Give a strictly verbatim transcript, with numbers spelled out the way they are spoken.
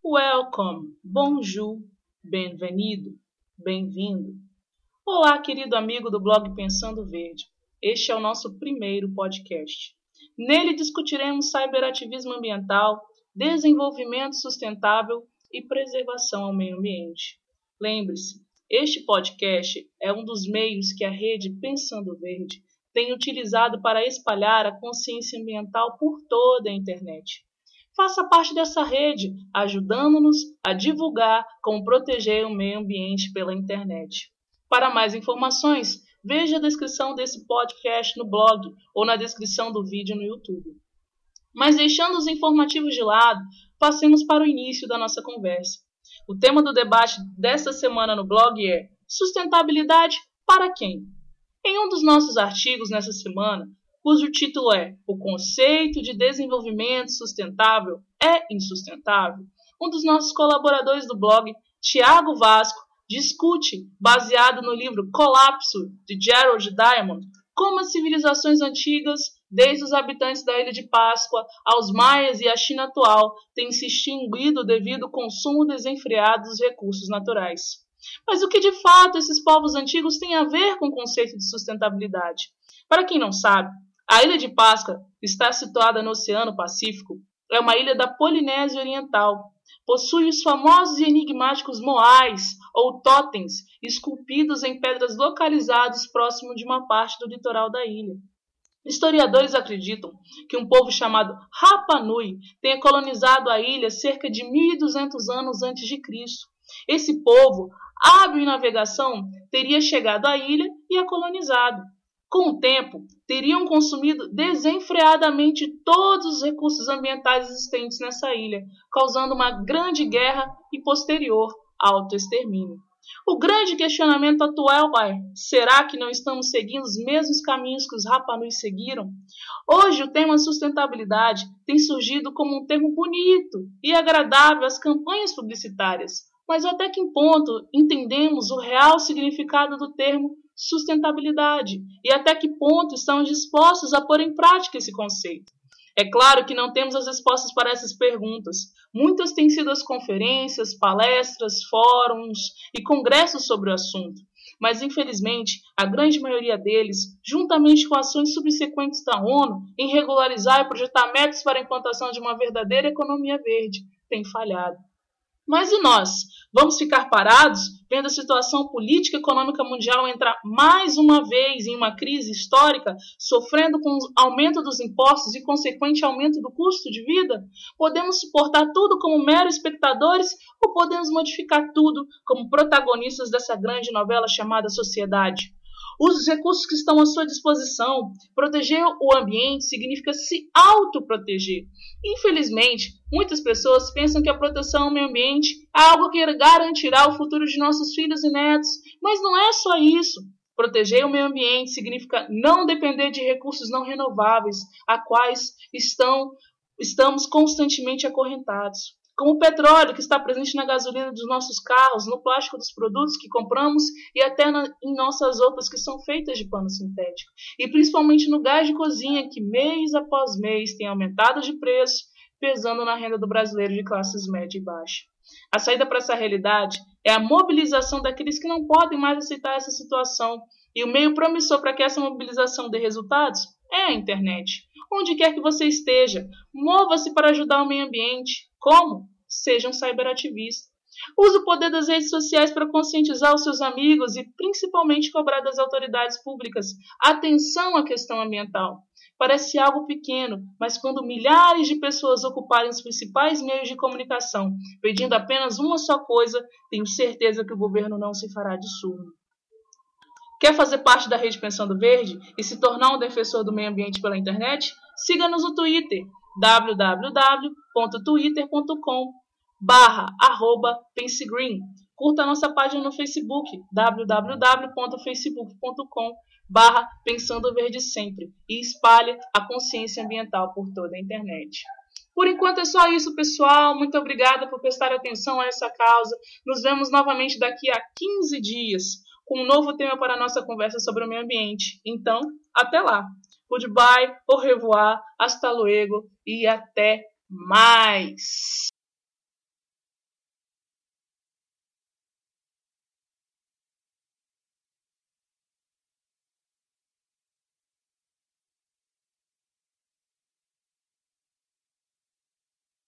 Welcome, bonjour, bem-vindo, bem-vindo. Olá, querido amigo do blog Pensando Verde. Este é o nosso primeiro podcast. Nele discutiremos cyberativismo ambiental, desenvolvimento sustentável e preservação ao meio ambiente. Lembre-se, este podcast é um dos meios que a rede Pensando Verde tem utilizado para espalhar a consciência ambiental por toda a internet. Faça parte dessa rede, ajudando-nos a divulgar como proteger o meio ambiente pela internet. Para mais informações, veja a descrição desse podcast no blog ou na descrição do vídeo no YouTube. Mas deixando os informativos de lado, passemos para o início da nossa conversa. O tema do debate desta semana no blog é Sustentabilidade para quem? Em um dos nossos artigos nessa semana, cujo título é O conceito de desenvolvimento sustentável é insustentável, um dos nossos colaboradores do blog, Tiago Vasco, discute, baseado no livro Colapso, de Gerald Diamond, como as civilizações antigas, desde os habitantes da Ilha de Páscoa aos maias e a China atual, têm se extinguido devido ao consumo desenfreado dos recursos naturais. Mas o que de fato esses povos antigos têm a ver com o conceito de sustentabilidade? Para quem não sabe, a Ilha de Páscoa está situada no Oceano Pacífico. É uma ilha da Polinésia Oriental. Possui os famosos e enigmáticos moais, ou totens, esculpidos em pedras localizados próximo de uma parte do litoral da ilha. Historiadores acreditam que um povo chamado Rapa Nui tenha colonizado a ilha cerca de mil e duzentos anos antes de Cristo. Esse povo, hábil em navegação, teria chegado à ilha e a colonizado. Com o tempo, teriam consumido desenfreadamente todos os recursos ambientais existentes nessa ilha, causando uma grande guerra e posterior autoextermínio. O grande questionamento atual é: será que não estamos seguindo os mesmos caminhos que os Rapa Nui seguiram? Hoje, o tema sustentabilidade tem surgido como um termo bonito e agradável às campanhas publicitárias, mas até que ponto entendemos o real significado do termo sustentabilidade e até que ponto estamos dispostos a pôr em prática esse conceito? É claro que não temos as respostas para essas perguntas. Muitas têm sido as conferências, palestras, fóruns e congressos sobre o assunto, mas infelizmente a grande maioria deles, juntamente com ações subsequentes da ONU em regularizar e projetar metas para a implantação de uma verdadeira economia verde, tem falhado. Mas e nós? Vamos ficar parados vendo a situação política e econômica mundial entrar mais uma vez em uma crise histórica, sofrendo com o aumento dos impostos e consequente aumento do custo de vida? Podemos suportar tudo como meros espectadores ou podemos modificar tudo como protagonistas dessa grande novela chamada sociedade? Use os recursos que estão à sua disposição. Proteger o ambiente significa se autoproteger. Infelizmente, muitas pessoas pensam que a proteção ao meio ambiente é algo que garantirá o futuro de nossos filhos e netos, mas não é só isso. Proteger o meio ambiente significa não depender de recursos não renováveis, a quais estão, estamos constantemente acorrentados, como o petróleo, que está presente na gasolina dos nossos carros, no plástico dos produtos que compramos e até na, em nossas roupas que são feitas de pano sintético. E principalmente no gás de cozinha, que mês após mês tem aumentado de preço, pesando na renda do brasileiro de classes média e baixa. A saída para essa realidade é a mobilização daqueles que não podem mais aceitar essa situação. E o meio promissor para que essa mobilização dê resultados é a internet. Onde quer que você esteja, mova-se para ajudar o meio ambiente. Como? Seja um cyberativista. Use o poder das redes sociais para conscientizar os seus amigos e principalmente cobrar das autoridades públicas atenção à questão ambiental. Parece algo pequeno, mas quando milhares de pessoas ocuparem os principais meios de comunicação, pedindo apenas uma só coisa, tenho certeza que o governo não se fará de surdo. Quer fazer parte da Rede Pensando Verde e se tornar um defensor do meio ambiente pela internet? Siga-nos no Twitter, w w w ponto twitter ponto com barra arroba pensegreen. Curta a nossa página no Facebook, w w w ponto facebook ponto com barra pensando verde sempre, e espalhe a consciência ambiental por toda a internet. Por enquanto é só isso, pessoal. Muito obrigada por prestar atenção a essa causa. Nos vemos novamente daqui a quinze dias com um novo tema para a nossa conversa sobre o meio ambiente. Então, até lá. Goodbye, au revoir, hasta luego e até mais.